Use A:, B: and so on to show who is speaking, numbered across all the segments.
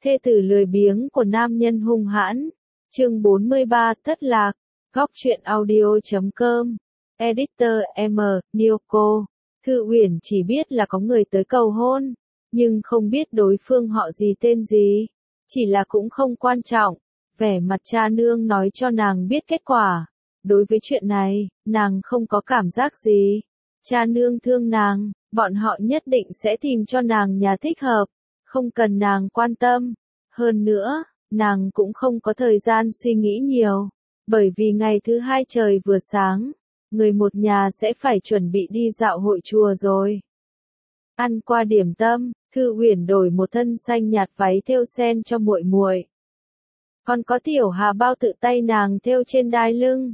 A: Thê tử lười biếng của nam nhân hung hãn. Chương 43 thất lạc. Góc truyện audio.com. Editor M. Nyoko. Thư Uyển chỉ biết là có người tới cầu hôn, nhưng không biết đối phương họ gì tên gì. Chỉ là cũng không quan trọng. Vẻ mặt cha nương nói cho nàng biết kết quả. Đối với chuyện này, nàng không có cảm giác gì. Cha nương thương nàng, bọn họ nhất định sẽ tìm cho nàng nhà thích hợp. Không cần nàng quan tâm. Hơn nữa, nàng cũng không có thời gian suy nghĩ nhiều. Bởi vì ngày thứ hai trời vừa sáng, người một nhà sẽ phải chuẩn bị đi dạo hội chùa rồi. Ăn qua điểm tâm, Thư Uyển đổi một thân xanh nhạt váy thêu sen cho muội muội. Còn có tiểu hà bao tự tay nàng thêu trên đai lưng.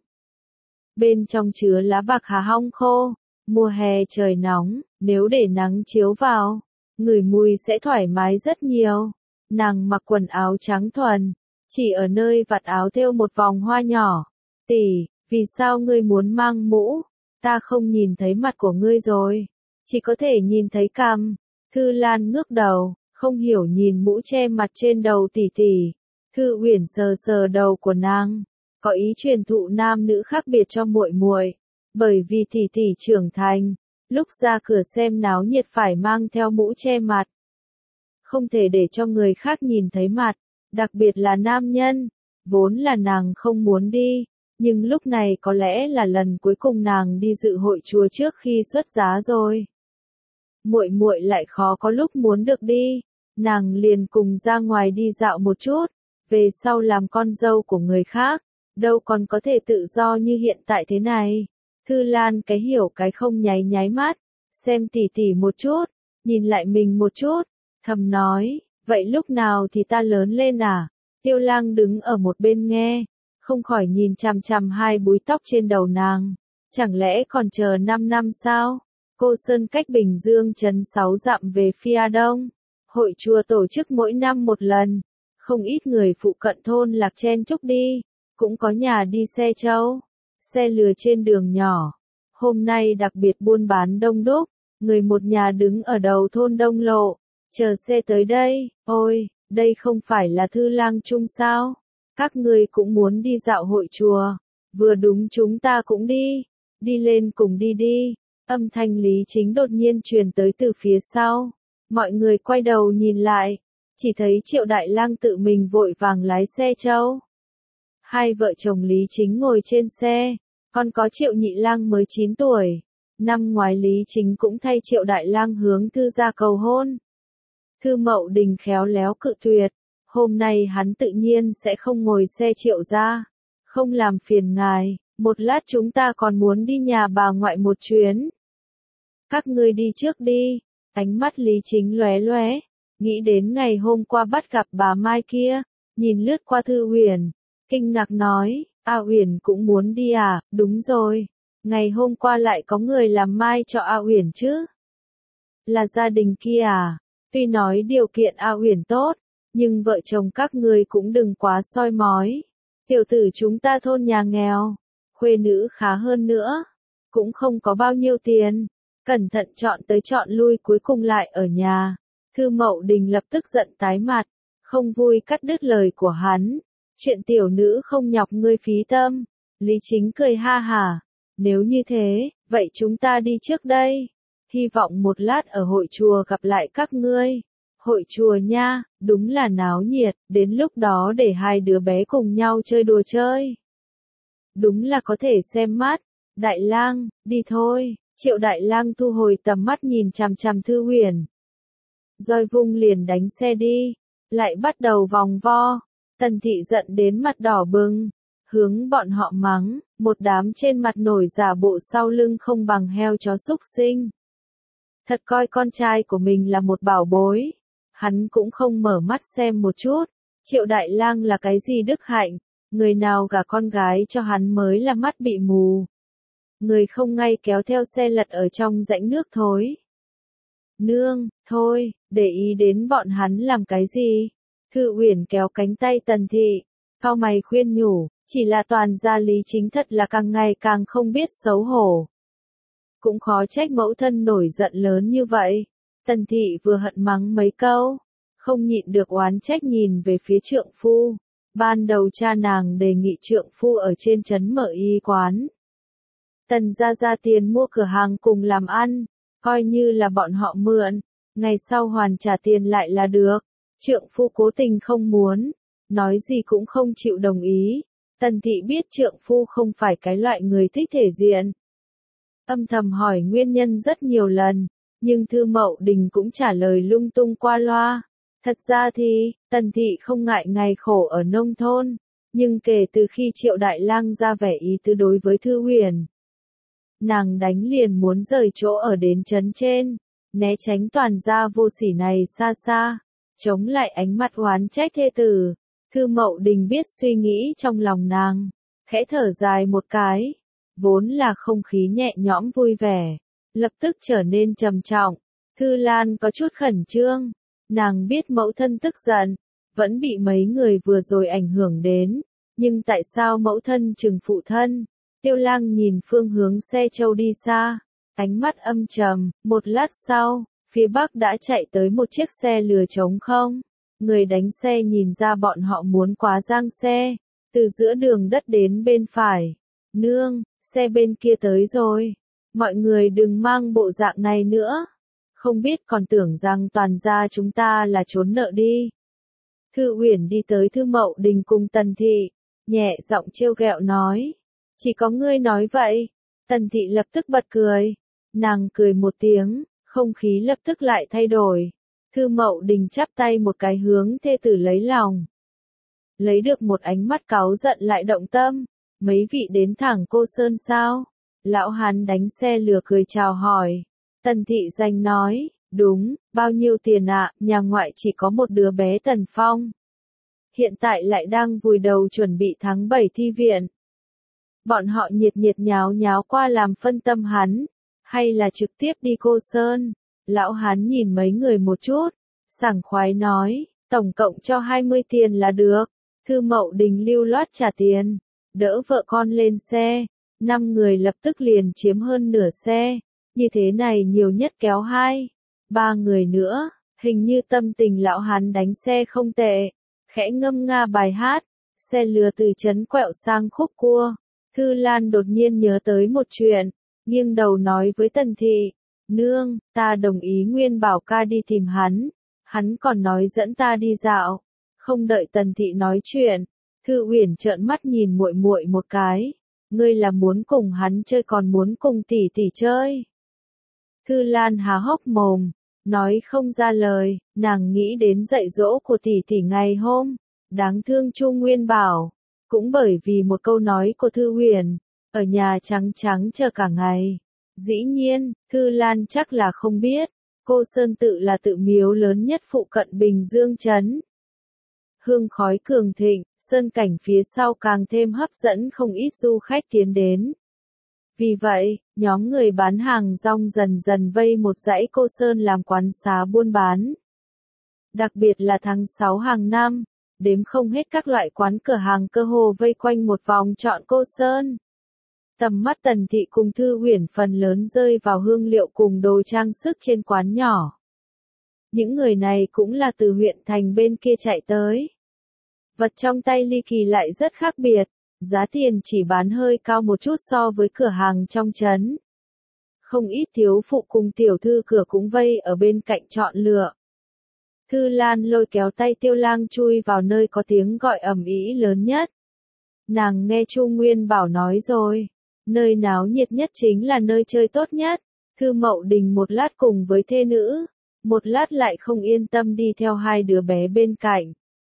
A: Bên trong chứa lá bạc hà hong khô. Mùa hè trời nóng, nếu để nắng chiếu vào, ngửi mùi sẽ thoải mái rất nhiều. Nàng mặc quần áo trắng thuần, chỉ ở nơi vạt áo thêu một vòng hoa nhỏ. Tỷ, vì sao ngươi muốn mang mũ? Ta không nhìn thấy mặt của ngươi rồi, chỉ có thể nhìn thấy cằm. Thư Lan ngước đầu, không hiểu nhìn mũ che mặt trên đầu tỷ tỷ. Thư Uyển sờ sờ đầu của nàng, có ý truyền thụ nam nữ khác biệt cho muội muội. Bởi vì tỷ tỷ trưởng thành, lúc ra cửa xem náo nhiệt phải mang theo mũ che mặt. Không thể để cho người khác nhìn thấy mặt, đặc biệt là nam nhân. Vốn là nàng không muốn đi, nhưng lúc này có lẽ là lần cuối cùng nàng đi dự hội chùa trước khi xuất giá rồi. Muội muội lại khó có lúc muốn được đi, nàng liền cùng ra ngoài đi dạo một chút, về sau làm con dâu của người khác, đâu còn có thể tự do như hiện tại thế này. Thư Lan cái hiểu cái không nháy nháy mắt, xem tỷ tỷ một chút, nhìn lại mình một chút, thầm nói, vậy lúc nào thì ta lớn lên à? Tiêu Lang đứng ở một bên nghe, không khỏi nhìn chằm chằm hai búi tóc trên đầu nàng, chẳng lẽ còn chờ 5 năm sao? Cô Sơn cách Bình Dương trấn 6 dặm về phía đông, hội chùa tổ chức mỗi năm một lần, không ít người phụ cận thôn lạc chen chúc đi, cũng có nhà đi xe trâu, xe lừa trên đường nhỏ. Hôm nay đặc biệt buôn bán đông đúc, người một nhà đứng ở đầu thôn Đông Lộ, chờ xe tới đây. Ôi, đây không phải là Thư Lang Trung sao? Các người cũng muốn đi dạo hội chùa, vừa đúng chúng ta cũng đi, đi lên cùng đi đi. Âm thanh Lý Chính đột nhiên truyền tới từ phía sau, mọi người quay đầu nhìn lại, chỉ thấy Triệu Đại Lang tự mình vội vàng lái xe trâu. Hai vợ chồng Lý Chính ngồi trên xe, còn có Triệu Nhị Lang mới 9 tuổi. Năm ngoái Lý Chính cũng thay Triệu Đại Lang hướng Thư gia cầu hôn. Thư Mậu Đình khéo léo cự tuyệt, hôm nay hắn tự nhiên sẽ không ngồi xe Triệu gia, không làm phiền ngài, một lát chúng ta còn muốn đi nhà bà ngoại một chuyến. Các ngươi đi trước đi. Ánh mắt Lý Chính lóe lóe, nghĩ đến ngày hôm qua bắt gặp bà Mai kia, nhìn lướt qua Thư Uyển, kinh ngạc nói, A Uyển cũng muốn đi à? Đúng rồi, ngày hôm qua lại có người làm mai cho A Uyển chứ? Là gia đình kia à? Tuy nói điều kiện A Uyển tốt, nhưng vợ chồng các ngươi cũng đừng quá soi mói. Tiểu tử chúng ta thôn nhà nghèo, khuê nữ khá hơn nữa, cũng không có bao nhiêu tiền. Cẩn thận chọn tới chọn lui cuối cùng lại ở nhà. Thư Mậu Đình lập tức giận tái mặt, không vui cắt đứt lời của hắn. Chuyện tiểu nữ không nhọc ngươi phí tâm. Lý Chính cười ha hả. Nếu như thế, vậy chúng ta đi trước đây. Hy vọng một lát ở hội chùa gặp lại các ngươi. Hội chùa nha, đúng là náo nhiệt, đến lúc đó để hai đứa bé cùng nhau chơi đùa chơi. Đúng là có thể xem mắt. Đại Lang, đi thôi. Triệu Đại Lang thu hồi tầm mắt nhìn chằm chằm Thư Uyển. Roi vung liền đánh xe đi, lại bắt đầu vòng vo. Tần Thị giận đến mặt đỏ bừng, hướng bọn họ mắng, một đám trên mặt nổi giả bộ sau lưng không bằng heo chó súc sinh. Thật coi con trai của mình là một bảo bối, hắn cũng không mở mắt xem một chút. Triệu Đại Lang là cái gì đức hạnh, người nào gả con gái cho hắn mới là mắt bị mù. Người không ngay kéo theo xe lật ở trong rãnh nước thối. Nương, thôi, để ý đến bọn hắn làm cái gì? Thư Uyển kéo cánh tay Tần Thị, cau mày khuyên nhủ, chỉ là toàn gia Lý Chính thật là càng ngày càng không biết xấu hổ. Cũng khó trách mẫu thân nổi giận lớn như vậy. Tần Thị vừa hận mắng mấy câu, không nhịn được oán trách nhìn về phía trượng phu. Ban đầu cha nàng đề nghị trượng phu ở trên trấn mở y quán. Tần gia ra tiền mua cửa hàng cùng làm ăn, coi như là bọn họ mượn, ngày sau hoàn trả tiền lại là được. Trượng phu cố tình không muốn, nói gì cũng không chịu đồng ý. Tần thị biết trượng phu không phải cái loại người thích thể diện. Âm thầm hỏi nguyên nhân rất nhiều lần, nhưng Thư Mậu Đình cũng trả lời lung tung qua loa. Thật ra thì, Tần thị không ngại ngày khổ ở nông thôn, nhưng kể từ khi Triệu Đại Lang ra vẻ ý tứ đối với Thư Huyền, nàng đánh liền muốn rời chỗ ở đến trấn trên, né tránh toàn gia vô sỉ này xa xa, chống lại ánh mắt oán trách thê tử. Thư Mậu Đình biết suy nghĩ trong lòng nàng, khẽ thở dài một cái, vốn là không khí nhẹ nhõm vui vẻ, lập tức trở nên trầm trọng. Thư Lan có chút khẩn trương, nàng biết mẫu thân tức giận, vẫn bị mấy người vừa rồi ảnh hưởng đến, nhưng tại sao mẫu thân trừng phụ thân? Tiêu Lang nhìn phương hướng xe châu đi xa, ánh mắt âm trầm. Một lát sau, phía bắc đã chạy tới một chiếc xe lừa trống không. Người đánh xe nhìn ra bọn họ muốn quá giang xe, từ giữa đường đất đến bên phải. Nương, xe bên kia tới rồi. Mọi người đừng mang bộ dạng này nữa. Không biết còn tưởng rằng toàn gia chúng ta là trốn nợ đi. Thư Uyển đi tới Thư Mậu Đình cùng Tần thị, nhẹ giọng trêu ghẹo nói. Chỉ có ngươi nói vậy. Tần thị lập tức bật cười. Nàng cười một tiếng, không khí lập tức lại thay đổi. Thư Mậu Đình chắp tay một cái hướng thê tử lấy lòng. Lấy được một ánh mắt cáu giận lại động tâm. Mấy vị đến thẳng Cô Sơn sao? Lão hán đánh xe lừa cười chào hỏi. Tần thị danh nói, đúng, bao nhiêu tiền ạ? Nhà ngoại chỉ có một đứa bé Tần Phong. Hiện tại lại đang vùi đầu chuẩn bị tháng 7 thi viện. Bọn họ nhiệt nhiệt nháo nháo qua làm phân tâm hắn, hay là trực tiếp đi Cô Sơn? Lão hán nhìn mấy người một chút, sảng khoái nói, tổng cộng cho 20 tiền là được. Thư Mậu Đình lưu loát trả tiền, đỡ vợ con lên xe, 5 người lập tức liền chiếm hơn nửa xe, như thế này nhiều nhất kéo 2-3 người nữa, hình như tâm tình lão hán đánh xe không tệ, khẽ ngâm nga bài hát, xe lừa từ trấn quẹo sang khúc cua. Thư Lan đột nhiên nhớ tới một chuyện, nghiêng đầu nói với Tần thị, nương, ta đồng ý Nguyên bảo ca đi tìm hắn còn nói dẫn ta đi dạo. Không đợi Tần thị nói chuyện, Thư Uyển trợn mắt nhìn muội muội một cái, ngươi là muốn cùng hắn chơi còn muốn cùng tỷ tỷ chơi. Thư Lan há hốc mồm, nói không ra lời, nàng nghĩ đến dạy dỗ của tỷ tỷ ngày hôm, đáng thương Chu Nguyên Bảo. Cũng bởi vì một câu nói của Thư Huyền, ở nhà trắng trắng chờ cả ngày. Dĩ nhiên, Thư Lan chắc là không biết, Cô Sơn tự là tự miếu lớn nhất phụ cận Bình Dương trấn. Hương khói cường thịnh, sơn cảnh phía sau càng thêm hấp dẫn không ít du khách tiến đến. Vì vậy, nhóm người bán hàng rong dần dần vây một dãy Cô Sơn làm quán xá buôn bán. Đặc biệt là tháng 6 hàng năm, đếm không hết các loại quán cửa hàng cơ hồ vây quanh một vòng trọn Cô Sơn. Tầm mắt Tần thị cùng Thư Uyển phần lớn rơi vào hương liệu cùng đồ trang sức trên quán nhỏ. Những người này cũng là từ huyện thành bên kia chạy tới. Vật trong tay ly kỳ lại rất khác biệt, giá tiền chỉ bán hơi cao một chút so với cửa hàng trong trấn. Không ít thiếu phụ cùng tiểu thư cửa cũng vây ở bên cạnh chọn lựa. Thư Lan lôi kéo tay Tiêu Lang chui vào nơi có tiếng gọi ầm ĩ lớn nhất. Nàng nghe Chu Nguyên Bảo nói rồi, nơi náo nhiệt nhất chính là nơi chơi tốt nhất. Thư Mậu Đình một lát cùng với thê nữ, một lát lại không yên tâm đi theo hai đứa bé bên cạnh.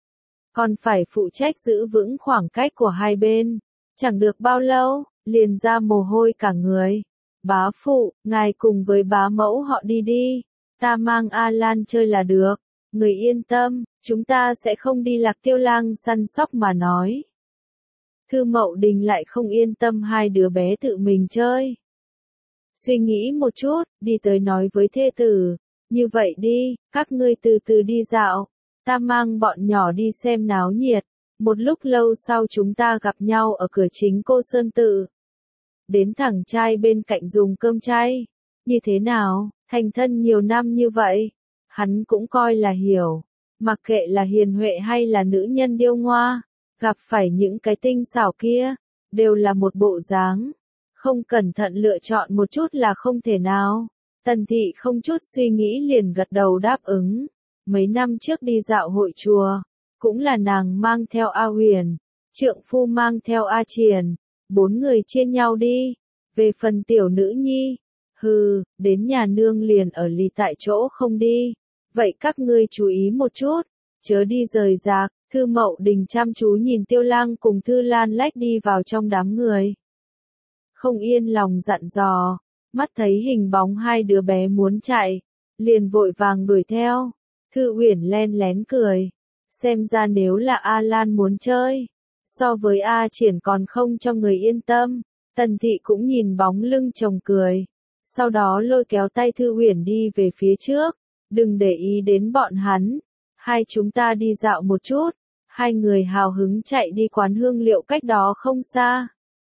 A: Còn phải phụ trách giữ vững khoảng cách của hai bên. Chẳng được bao lâu, liền ra mồ hôi cả người. Bá phụ, ngài cùng với bá mẫu họ đi đi. Ta mang A Lan chơi là được. Người yên tâm, chúng ta sẽ không đi lạc. Tiêu Lang săn sóc mà nói. Thư Mậu Đình lại không yên tâm hai đứa bé tự mình chơi. Suy nghĩ một chút, đi tới nói với thê tử. Như vậy đi, các ngươi từ từ đi dạo. Ta mang bọn nhỏ đi xem náo nhiệt. Một lúc lâu sau chúng ta gặp nhau ở cửa chính Cô Sơn tự. Đến thẳng trai bên cạnh dùng cơm chay. Như thế nào, thành thân nhiều năm như vậy. Hắn cũng coi là hiểu. Mặc kệ là hiền huệ hay là nữ nhân điêu ngoa, gặp phải những cái tinh xảo kia, đều là một bộ dáng. Không cẩn thận lựa chọn một chút là không thể nào. Tần thị không chút suy nghĩ liền gật đầu đáp ứng. Mấy năm trước đi dạo hội chùa, cũng là nàng mang theo A Huyền, trượng phu mang theo A Triền, 4 người chia nhau đi. Về phần tiểu nữ nhi, đến nhà nương liền ở lì tại chỗ không đi. Vậy các ngươi chú ý một chút, chớ đi rời rạc. Thư Mậu Đình chăm chú nhìn Tiêu Lang cùng Thư Lan lách đi vào trong đám người. Không yên lòng dặn dò, mắt thấy hình bóng hai đứa bé muốn chạy, liền vội vàng đuổi theo. Thư Uyển len lén cười, xem ra nếu là A Lan muốn chơi, so với A Triển còn không cho người yên tâm. Tần thị cũng nhìn bóng lưng chồng cười, sau đó lôi kéo tay Thư Uyển đi về phía trước, đừng để ý đến bọn hắn, hai chúng ta đi dạo một chút. Hai người hào hứng chạy đi quán hương liệu cách đó không xa.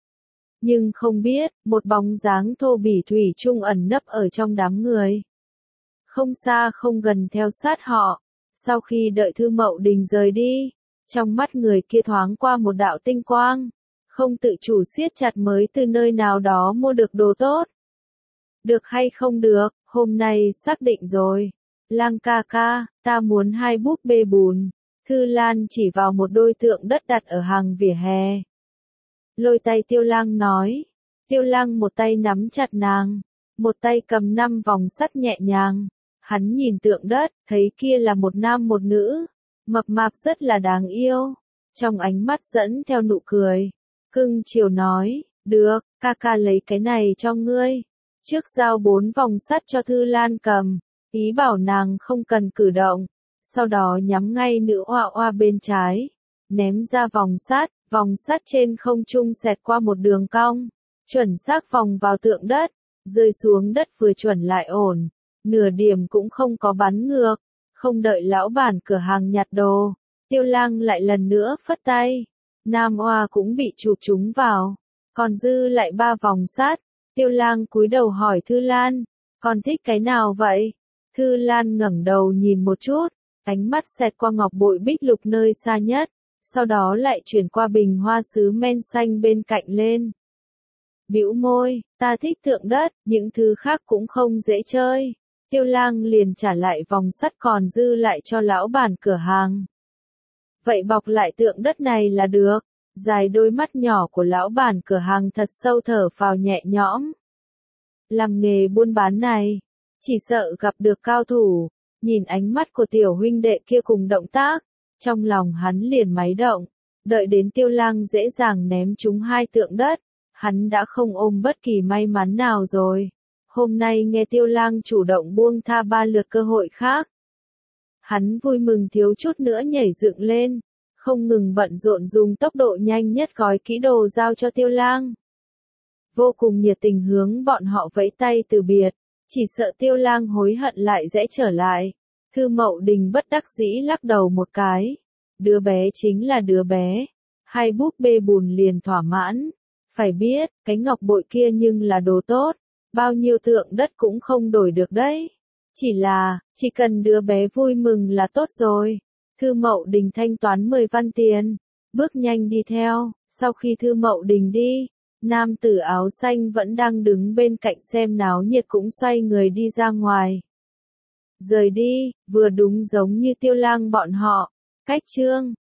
A: Nhưng không biết, một bóng dáng thô bỉ thủy chung ẩn nấp ở trong đám người. Không xa không gần theo sát họ. Sau khi đợi Thư Mậu Đình rời đi, trong mắt người kia thoáng qua một đạo tinh quang. Không tự chủ siết chặt mới từ nơi nào đó mua được đồ tốt. Được hay không được, hôm nay xác định rồi. Lang ca ca, ta muốn 2 búp bê bùn. Thư Lan chỉ vào một đôi tượng đất đặt ở hàng vỉa hè. Lôi tay Tiêu Lang nói. Tiêu Lang một tay nắm chặt nàng, một tay cầm 5 vòng sắt nhẹ nhàng. Hắn nhìn tượng đất, thấy kia là một nam một nữ, mập mạp rất là đáng yêu. Trong ánh mắt dẫn theo nụ cười, cưng chiều nói, được, ca ca lấy cái này cho ngươi. Trước giao 4 vòng sắt cho Thư Lan cầm, ý bảo nàng không cần cử động. Sau đó nhắm ngay nữ oa oa bên trái, ném ra vòng sắt trên không trung xẹt qua một đường cong, chuẩn xác vòng vào tượng đất, rơi xuống đất vừa chuẩn lại ổn, nửa điểm cũng không có bắn ngược. Không đợi lão bản cửa hàng nhặt đồ, Tiêu Lang lại lần nữa phất tay, nam oa cũng bị chụp trúng vào, còn dư lại 3 vòng sắt. Tiêu Lang cúi đầu hỏi Thư Lan, con thích cái nào vậy? Thư Lan ngẩng đầu nhìn một chút, ánh mắt xẹt qua ngọc bội bích lục nơi xa nhất, sau đó lại chuyển qua bình hoa sứ men xanh bên cạnh lên. Bĩu môi, ta thích tượng đất, những thứ khác cũng không dễ chơi. Tiêu Lang liền trả lại vòng sắt còn dư lại cho lão bản cửa hàng. Vậy bọc lại tượng đất này là được. Dài đôi mắt nhỏ của lão bản cửa hàng thật sâu thở phào nhẹ nhõm. Làm nghề buôn bán này, chỉ sợ gặp được cao thủ. Nhìn ánh mắt của tiểu huynh đệ kia cùng động tác, trong lòng hắn liền máy động. Đợi đến Tiêu Lang dễ dàng ném trúng 2 tượng đất, hắn đã không ôm bất kỳ may mắn nào rồi. Hôm nay nghe Tiêu Lang chủ động buông tha 3 lượt cơ hội khác. Hắn vui mừng thiếu chút nữa nhảy dựng lên, không ngừng bận rộn dùng tốc độ nhanh nhất gói kỹ đồ giao cho Tiêu Lang. Vô cùng nhiệt tình hướng bọn họ vẫy tay từ biệt, chỉ sợ Tiêu Lang hối hận lại sẽ trở lại. Thư Mậu Đình bất đắc dĩ lắc đầu một cái. Đứa bé chính là đứa bé. 2 búp bê bùn liền thỏa mãn. Phải biết, cái ngọc bội kia nhưng là đồ tốt. Bao nhiêu tượng đất cũng không đổi được đấy. Chỉ cần đứa bé vui mừng là tốt rồi. Thư Mậu Đình thanh toán 10 văn tiền. Bước nhanh đi theo. Sau khi Thư Mậu Đình đi, nam tử áo xanh vẫn đang đứng bên cạnh xem náo nhiệt cũng xoay người đi ra ngoài. Rời đi, vừa đúng giống như Tiêu Lang bọn họ. Cách chương